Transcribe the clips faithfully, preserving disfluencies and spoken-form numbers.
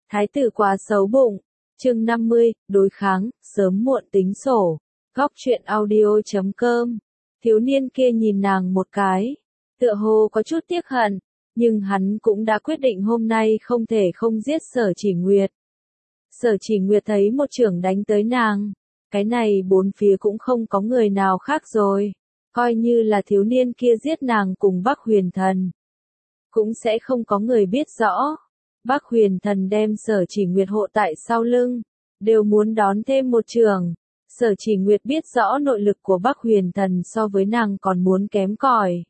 Thái tử quá xấu bụng. Chương năm mươi, đối kháng, sớm muộn tính sổ. Góc truyện audio chấm com. Thiếu niên kia nhìn nàng một cái, tựa hồ có chút tiếc hận, nhưng hắn cũng đã quyết định hôm nay không thể không giết Sở Chỉ Nguyệt. Sở Chỉ Nguyệt thấy một chưởng đánh tới nàng, cái này bốn phía cũng không có người nào khác rồi, coi như là thiếu niên kia giết nàng cùng Bắc Huyền Thần, cũng sẽ không có người biết rõ. Bắc Huyền Thần đem Sở Chỉ Nguyệt hộ tại sau lưng, đều muốn đón thêm một chưởng. Sở Chỉ Nguyệt biết rõ nội lực của Bắc Huyền Thần so với nàng còn muốn kém cỏi.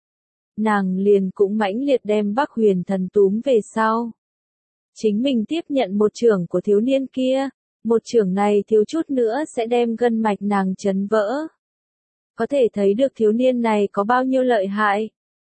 Nàng liền cũng mãnh liệt đem Bắc Huyền Thần túm về sau. Chính mình tiếp nhận một chưởng của thiếu niên kia, một chưởng này thiếu chút nữa sẽ đem gân mạch nàng chấn vỡ. Có thể thấy được thiếu niên này có bao nhiêu lợi hại.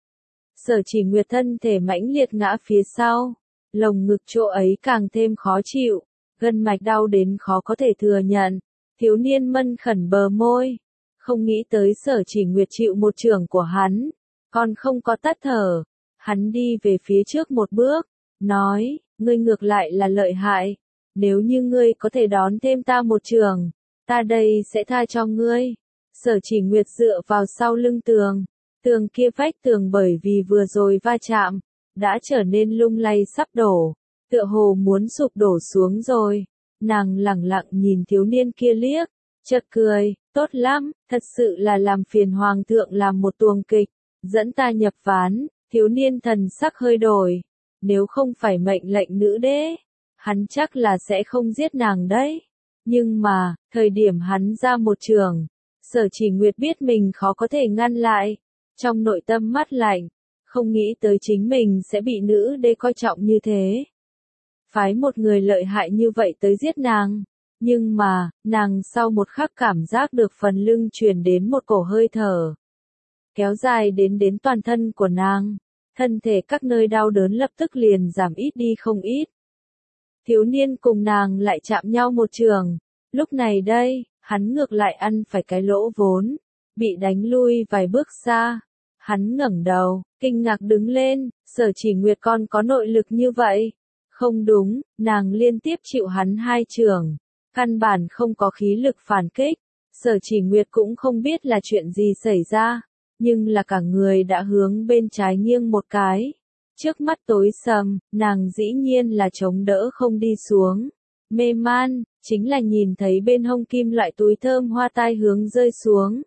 Sở Chỉ Nguyệt thân thể mãnh liệt ngã phía sau, lồng ngực chỗ ấy càng thêm khó chịu, gân mạch đau đến khó có thể thừa nhận. Thiếu niên mân khẩn bờ môi, không nghĩ tới Sở Chỉ Nguyệt chịu một chưởng của hắn, còn không có tắt thở. Hắn đi về phía trước một bước, nói, ngươi ngược lại là lợi hại, nếu như ngươi có thể đón thêm ta một chưởng, ta đây sẽ tha cho ngươi. Sở Chỉ Nguyệt dựa vào sau lưng tường, tường kia vách tường bởi vì vừa rồi va chạm, đã trở nên lung lay sắp đổ, tựa hồ muốn sụp đổ xuống rồi. Nàng lẳng lặng nhìn thiếu niên kia liếc, chợt cười, tốt lắm, thật sự là làm phiền hoàng thượng làm một tuồng kịch, dẫn ta nhập ván. Thiếu niên thần sắc hơi đổi, nếu không phải mệnh lệnh nữ đế, hắn chắc là sẽ không giết nàng đấy. Nhưng mà, thời điểm hắn ra một chưởng, Sở Chỉ Nguyệt biết mình khó có thể ngăn lại, trong nội tâm mắt lạnh, không nghĩ tới chính mình sẽ bị nữ đế coi trọng như thế. Phái một người lợi hại như vậy tới giết nàng, nhưng mà, nàng sau một khắc cảm giác được phần lưng truyền đến một cổ hơi thở, kéo dài đến đến toàn thân của nàng, thân thể các nơi đau đớn lập tức liền giảm ít đi không ít. Thiếu niên cùng nàng lại chạm nhau một trường, lúc này đây, hắn ngược lại ăn phải cái lỗ vốn, bị đánh lui vài bước xa. Hắn ngẩng đầu, kinh ngạc đứng lên, Sở Chỉ Nguyệt con có nội lực như vậy. Không đúng, nàng liên tiếp chịu hắn hai chưởng, căn bản không có khí lực phản kích. Sở Chỉ Nguyệt cũng không biết là chuyện gì xảy ra, nhưng là cả người đã hướng bên trái nghiêng một cái. Trước mắt tối sầm, nàng dĩ nhiên là chống đỡ không đi xuống. Mê man, chính là nhìn thấy bên hông kim loại túi thơm hoa tai hướng rơi xuống.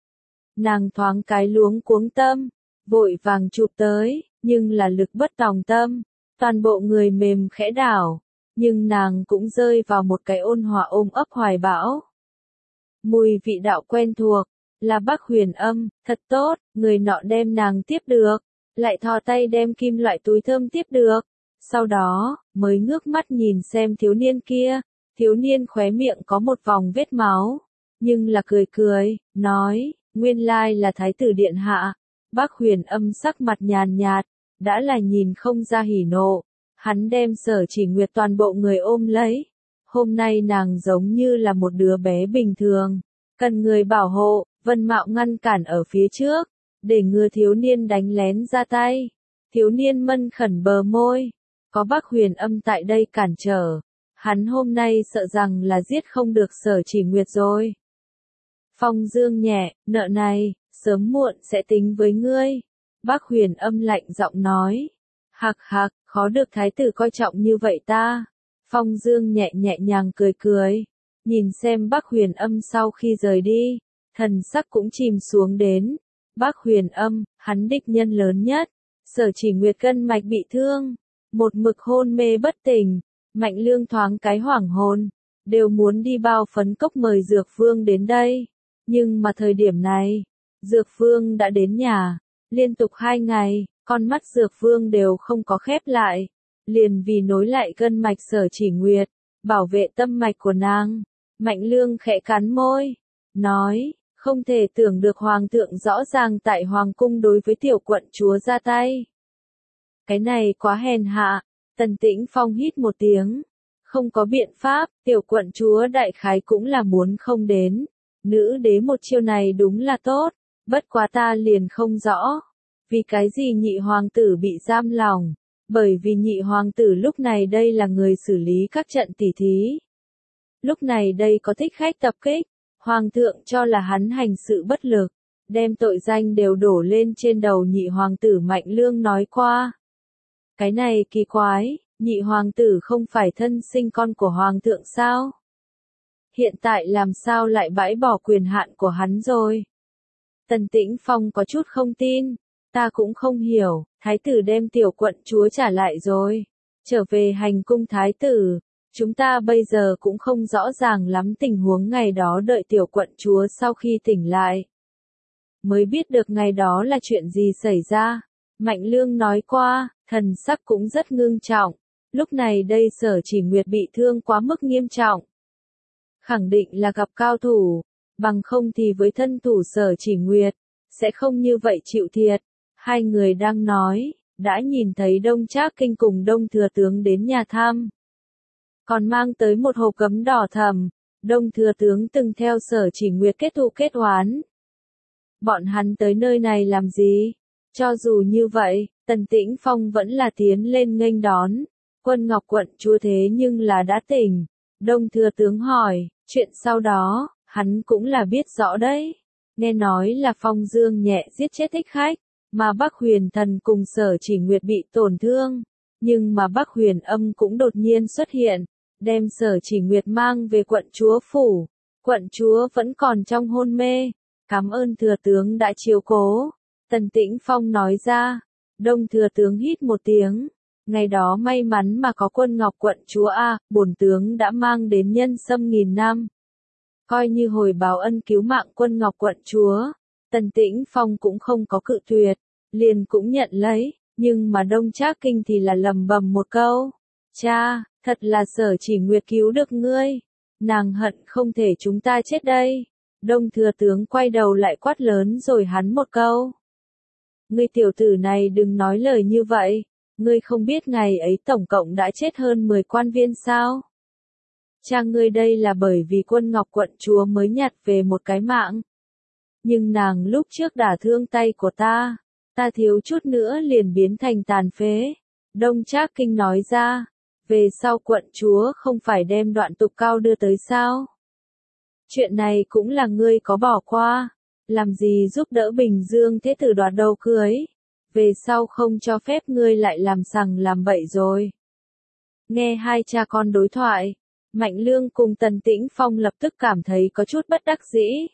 Nàng thoáng cái luống cuống tâm, vội vàng chụp tới, nhưng là lực bất tòng tâm. Toàn bộ người mềm khẽ đảo, nhưng nàng cũng rơi vào một cái ôn hòa ôm ấp hoài bão. Mùi vị đạo quen thuộc, là Bắc Huyền Âm, thật tốt, người nọ đem nàng tiếp được, lại thò tay đem kim loại túi thơm tiếp được. Sau đó, mới ngước mắt nhìn xem thiếu niên kia, thiếu niên khóe miệng có một vòng vết máu, nhưng là cười cười, nói, nguyên lai là Thái tử điện hạ. Bắc Huyền Âm sắc mặt nhàn nhạt, đã là nhìn không ra hỉ nộ, hắn đem Sở Chỉ Nguyệt toàn bộ người ôm lấy. Hôm nay nàng giống như là một đứa bé bình thường, cần người bảo hộ, Vân Mạo ngăn cản ở phía trước, để ngừa thiếu niên đánh lén ra tay. Thiếu niên mân khẩn bờ môi, có Bắc Huyền Âm tại đây cản trở, hắn hôm nay sợ rằng là giết không được Sở Chỉ Nguyệt rồi. Phong dương nhẹ, nợ này, sớm muộn sẽ tính với ngươi. Bắc Huyền Âm lạnh giọng nói, hạc hạc, khó được thái tử coi trọng như vậy ta. Phong Dương nhẹ nhẹ nhàng cười cười, nhìn xem Bắc Huyền Âm sau khi rời đi, thần sắc cũng chìm xuống đến. Bắc Huyền Âm, hắn địch nhân lớn nhất, Sở Chỉ Nguyệt gân mạch bị thương, một mực hôn mê bất tỉnh, Mạnh Lương thoáng cái hoảng hồn, đều muốn đi bao phấn cốc mời Dược Vương đến đây, nhưng mà thời điểm này, Dược Vương đã đến nhà. Liên tục hai ngày, con mắt Dược Vương đều không có khép lại, liền vì nối lại gân mạch Sở Chỉ Nguyệt, bảo vệ tâm mạch của nàng. Mạnh Lương khẽ cắn môi, nói, không thể tưởng được hoàng thượng rõ ràng tại hoàng cung đối với tiểu quận chúa ra tay. Cái này quá hèn hạ. Tần Tĩnh Phong hít một tiếng, không có biện pháp, tiểu quận chúa đại khái cũng là muốn không đến. Nữ đế một chiêu này đúng là tốt. Bất quá ta liền không rõ, vì cái gì nhị hoàng tử bị giam lòng, Bởi vì nhị hoàng tử lúc này đây là người xử lý các trận tỉ thí. Lúc này đây có thích khách tập kích, hoàng thượng cho là hắn hành sự bất lực, đem tội danh đều đổ lên trên đầu nhị hoàng tử Mạnh Lương nói qua. Cái này kỳ quái, nhị hoàng tử không phải thân sinh con của hoàng thượng sao? Hiện tại làm sao lại bãi bỏ quyền hạn của hắn rồi? Tần Tĩnh Phong có chút không tin, ta cũng không hiểu, thái tử đem tiểu quận chúa trả lại rồi, trở về hành cung thái tử, chúng ta bây giờ cũng không rõ ràng lắm tình huống ngày đó, đợi tiểu quận chúa sau khi tỉnh lại. Mới biết được ngày đó là chuyện gì xảy ra, Mạnh Lương nói qua, thần sắc cũng rất ngưng trọng, lúc này đây Sở Chỉ Nguyệt bị thương quá mức nghiêm trọng. Khẳng định là gặp cao thủ, bằng không thì với thân thủ Sở Chỉ Nguyệt, sẽ không như vậy chịu thiệt. Hai người đang nói, đã nhìn thấy Đông Trác Kinh cùng Đông Thừa Tướng đến nhà thăm. Còn mang tới một hộp gấm đỏ thẫm, Đông Thừa Tướng từng theo Sở Chỉ Nguyệt kết thù kết oán. Bọn hắn tới nơi này làm gì? Cho dù như vậy, Tần Tĩnh Phong vẫn là tiến lên nghênh đón. Quân Ngọc quận chúa thế nhưng là đã tỉnh. Đông Thừa Tướng hỏi, chuyện sau đó, hắn cũng là biết rõ đấy. Nghe nói là Phong Dương nhẹ giết chết thích khách, mà Bắc Huyền Thần cùng Sở Chỉ Nguyệt bị tổn thương. Nhưng mà Bắc Huyền Âm cũng đột nhiên xuất hiện, đem Sở Chỉ Nguyệt mang về quận chúa phủ. Quận chúa vẫn còn trong hôn mê. Cảm ơn Thừa Tướng đã chiếu cố. Tần Tĩnh Phong nói ra. Đông Thừa Tướng hít một tiếng. Ngày đó may mắn mà có Quân Ngọc quận chúa A, bổn tướng đã mang đến nhân sâm nghìn năm. Coi như hồi báo ân cứu mạng Quân Ngọc quận chúa. Tần Tĩnh Phong cũng không có cự tuyệt, liền cũng nhận lấy, nhưng mà Đông Trác Kinh thì là lầm bầm một câu. Cha, thật là Sở Chỉ Nguyệt cứu được ngươi. Nàng hận không thể chúng ta chết đây. Đông Thừa Tướng quay đầu lại quát lớn rồi hắn một câu. Ngươi tiểu tử này đừng nói lời như vậy. Ngươi không biết ngày ấy tổng cộng đã chết hơn mười quan viên sao? Cha ngươi đây là bởi vì Quân Ngọc quận chúa mới nhặt về một cái mạng. Nhưng nàng lúc trước đả thương tay của ta, ta thiếu chút nữa liền biến thành tàn phế. Đông Trác Kinh nói ra, về sau quận chúa không phải đem đoạn tục cao đưa tới sao? Chuyện này cũng là ngươi có bỏ qua, làm gì giúp đỡ Bình Dương thế tử đoạt đầu cưới, về sau không cho phép ngươi lại làm sằng làm bậy rồi. Nghe hai cha con đối thoại, Mạnh Lương cùng Tần Tĩnh Phong lập tức cảm thấy có chút bất đắc dĩ.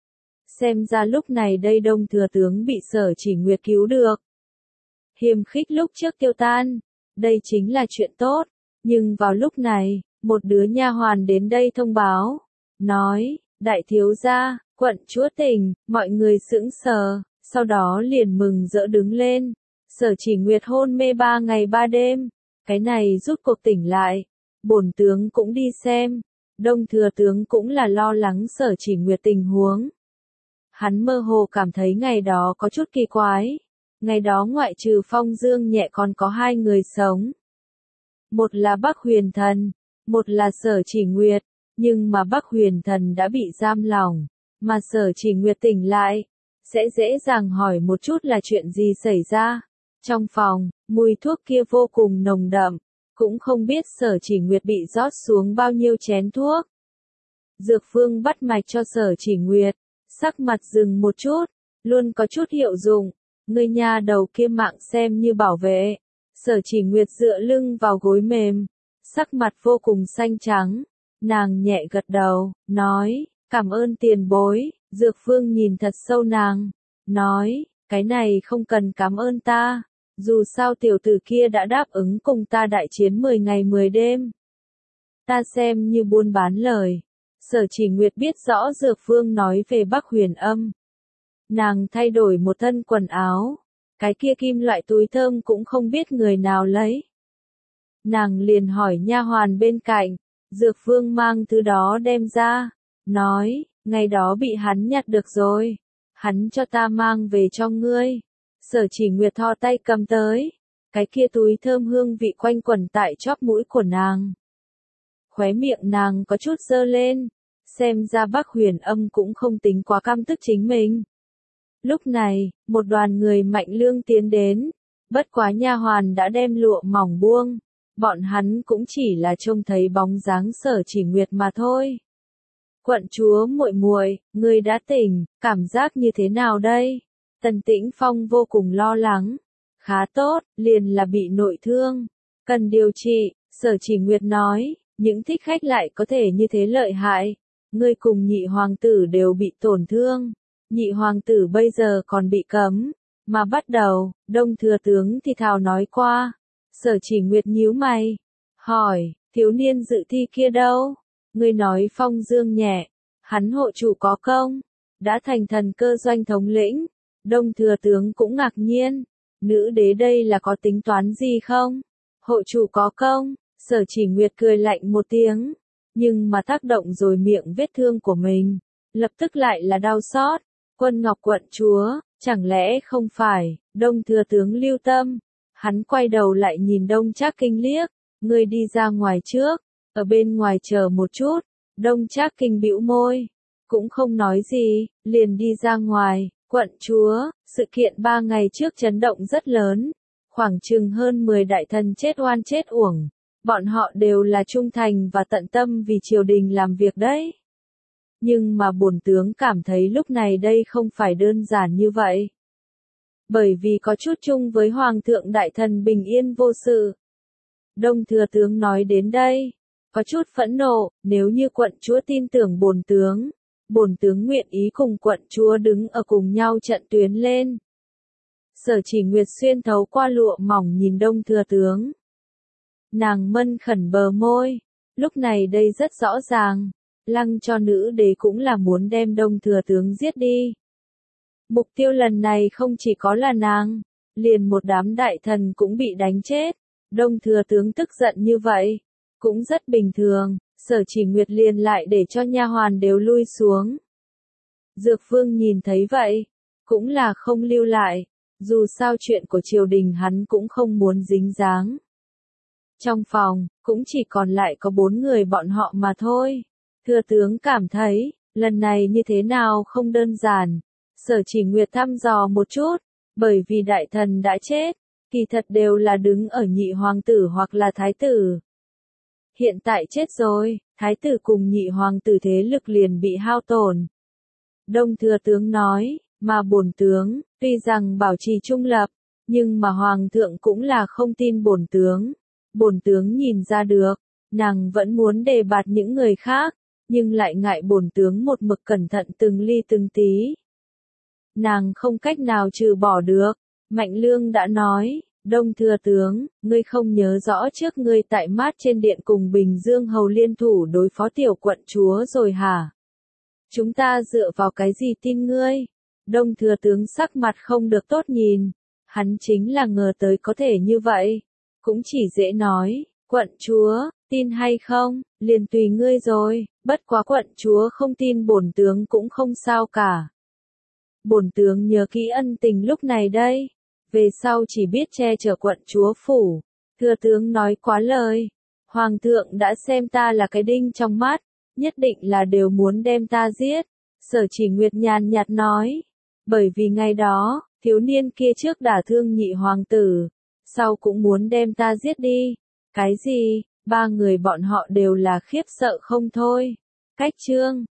Xem ra lúc này đây Đông Thừa Tướng bị Sở Chỉ Nguyệt cứu được. Hiềm khích lúc trước tiêu tan, đây chính là chuyện tốt, nhưng vào lúc này, một đứa nha hoàn đến đây thông báo, nói, đại thiếu gia, quận chúa tỉnh, mọi người sững sờ, sau đó liền mừng rỡ đứng lên. Sở Chỉ Nguyệt hôn mê ba ngày ba đêm, cái này rút cuộc tỉnh lại, bổn tướng cũng đi xem. Đông Thừa Tướng cũng là lo lắng Sở Chỉ Nguyệt tình huống. Hắn mơ hồ cảm thấy ngày đó có chút kỳ quái. Ngày đó ngoại trừ Phong Dương nhẹ còn có hai người sống. Một là Bắc Huyền Thần, một là Sở Chỉ Nguyệt, nhưng mà Bắc Huyền Thần đã bị giam lỏng, mà Sở Chỉ Nguyệt tỉnh lại, sẽ dễ dàng hỏi một chút là chuyện gì xảy ra. Trong phòng, mùi thuốc kia vô cùng nồng đậm, cũng không biết Sở Chỉ Nguyệt bị rót xuống bao nhiêu chén thuốc. Dược Phương bắt mạch cho Sở Chỉ Nguyệt, sắc mặt dừng một chút, luôn có chút hiệu dụng. Người nhà đầu kia mạng xem như bảo vệ. Sở Chỉ Nguyệt dựa lưng vào gối mềm, sắc mặt vô cùng xanh trắng. Nàng nhẹ gật đầu, nói, cảm ơn tiền bối. Dược Phương nhìn thật sâu nàng, nói, cái này không cần cảm ơn ta. Dù sao tiểu tử kia đã đáp ứng cùng ta đại chiến mười ngày mười đêm. Ta xem như buôn bán lời. Sở Chỉ Nguyệt biết rõ Dược Phương nói về Bắc Huyền Âm. Nàng thay đổi một thân quần áo, cái kia kim loại túi thơm cũng không biết người nào lấy. Nàng liền hỏi nha hoàn bên cạnh, Dược Phương mang thứ đó đem ra, nói, ngày đó bị hắn nhặt được rồi, hắn cho ta mang về cho ngươi. Sở Chỉ Nguyệt thò tay cầm tới, cái kia túi thơm hương vị quanh quẩn tại chóp mũi của nàng. Khóe miệng nàng có chút dơ lên, xem ra Bắc Huyền Âm cũng không tính quá căm tức chính mình. Lúc này, một đoàn người Mạnh Lương tiến đến, Bất quá nha hoàn đã đem lụa mỏng buông, bọn hắn cũng chỉ là trông thấy bóng dáng Sở Chỉ Nguyệt mà thôi. Quận chúa muội muội, ngươi đã tỉnh, cảm giác như thế nào đây? Tần Tĩnh Phong vô cùng lo lắng. Khá tốt, liền là bị nội thương, cần điều trị, Sở Chỉ Nguyệt nói, những thích khách lại có thể như thế lợi hại. Ngươi cùng nhị hoàng tử đều bị tổn thương, nhị hoàng tử bây giờ còn bị cấm, mà bắt đầu, Đông thừa tướng thì thào nói qua. Sở Chỉ Nguyệt nhíu mày, hỏi, thiếu niên dự thi kia đâu? Ngươi nói Phong Dương nhẹ, hắn hộ chủ có công, đã thành thần cơ doanh thống lĩnh. Đông thừa tướng cũng ngạc nhiên, nữ đế đây là có tính toán gì không? Hộ chủ có công, Sở Chỉ Nguyệt cười lạnh một tiếng, nhưng mà tác động rồi miệng vết thương của mình, lập tức lại là đau xót. Quân Ngọc quận chúa, chẳng lẽ không phải? Đông thừa tướng lưu tâm, hắn quay đầu lại nhìn Đông Trác Kinh liếc, ngươi đi ra ngoài trước, ở bên ngoài chờ một chút. Đông Trác Kinh bĩu môi, cũng không nói gì, liền đi ra ngoài. Quận chúa, sự kiện ba ngày trước chấn động rất lớn, khoảng chừng hơn mười đại thần chết oan chết uổng, bọn họ đều là trung thành và tận tâm vì triều đình làm việc đấy. Nhưng mà bổn tướng cảm thấy lúc này đây không phải đơn giản như vậy. Bởi vì có chút chung với Hoàng thượng đại thần bình yên vô sự. Đông thừa tướng nói đến đây, có chút phẫn nộ, nếu như quận chúa tin tưởng bổn tướng, bổn tướng nguyện ý cùng quận chúa đứng ở cùng nhau trận tuyến lên. Sở Chỉ Nguyệt xuyên thấu qua lụa mỏng nhìn Đông thừa tướng. Nàng mân khẩn bờ môi, lúc này đây rất rõ ràng, lăng cho nữ đế cũng là muốn đem Đông thừa tướng giết đi. Mục tiêu lần này không chỉ có là nàng, liền một đám đại thần cũng bị đánh chết. Đông thừa tướng tức giận như vậy, cũng rất bình thường. Sở Chỉ Nguyệt liền lại để cho nha hoàn đều lui xuống. Dược Vương nhìn thấy vậy, cũng là không lưu lại, dù sao chuyện của triều đình hắn cũng không muốn dính dáng. Trong phòng, cũng chỉ còn lại có bốn người bọn họ mà thôi. Thừa tướng cảm thấy, lần này như thế nào không đơn giản. Sở Chỉ Nguyệt thăm dò một chút, bởi vì đại thần đã chết, kỳ thật đều là đứng ở nhị hoàng tử hoặc là thái tử. Hiện tại chết rồi, thái tử cùng nhị hoàng tử thế lực liền bị hao tổn. Đông thừa tướng nói, mà bổn tướng, tuy rằng bảo trì trung lập, nhưng mà hoàng thượng cũng là không tin bổn tướng. Bổn tướng nhìn ra được, nàng vẫn muốn đề bạt những người khác, nhưng lại ngại bổn tướng một mực cẩn thận từng ly từng tí. Nàng không cách nào trừ bỏ được, Mạnh Lương đã nói. Đông thừa tướng, ngươi không nhớ rõ trước ngươi tại mát trên điện cùng Bình Dương Hầu liên thủ đối phó tiểu quận chúa rồi hả? Chúng ta dựa vào cái gì tin ngươi? Đông thừa tướng sắc mặt không được tốt nhìn, hắn chính là ngờ tới có thể như vậy, cũng chỉ dễ nói, quận chúa, tin hay không, liền tùy ngươi rồi, bất quá quận chúa không tin bổn tướng cũng không sao cả. Bổn tướng nhớ kỹ ân tình lúc này đây. Về sau chỉ biết che chở quận chúa phủ. Thừa tướng nói quá lời. Hoàng thượng đã xem ta là cái đinh trong mắt, nhất định là đều muốn đem ta giết. Sở Chỉ Nguyệt nhàn nhạt nói. Bởi vì ngày đó, thiếu niên kia trước đả thương nhị hoàng tử, sau cũng muốn đem ta giết đi. Cái gì? Ba người bọn họ đều là khiếp sợ không thôi. Cách chương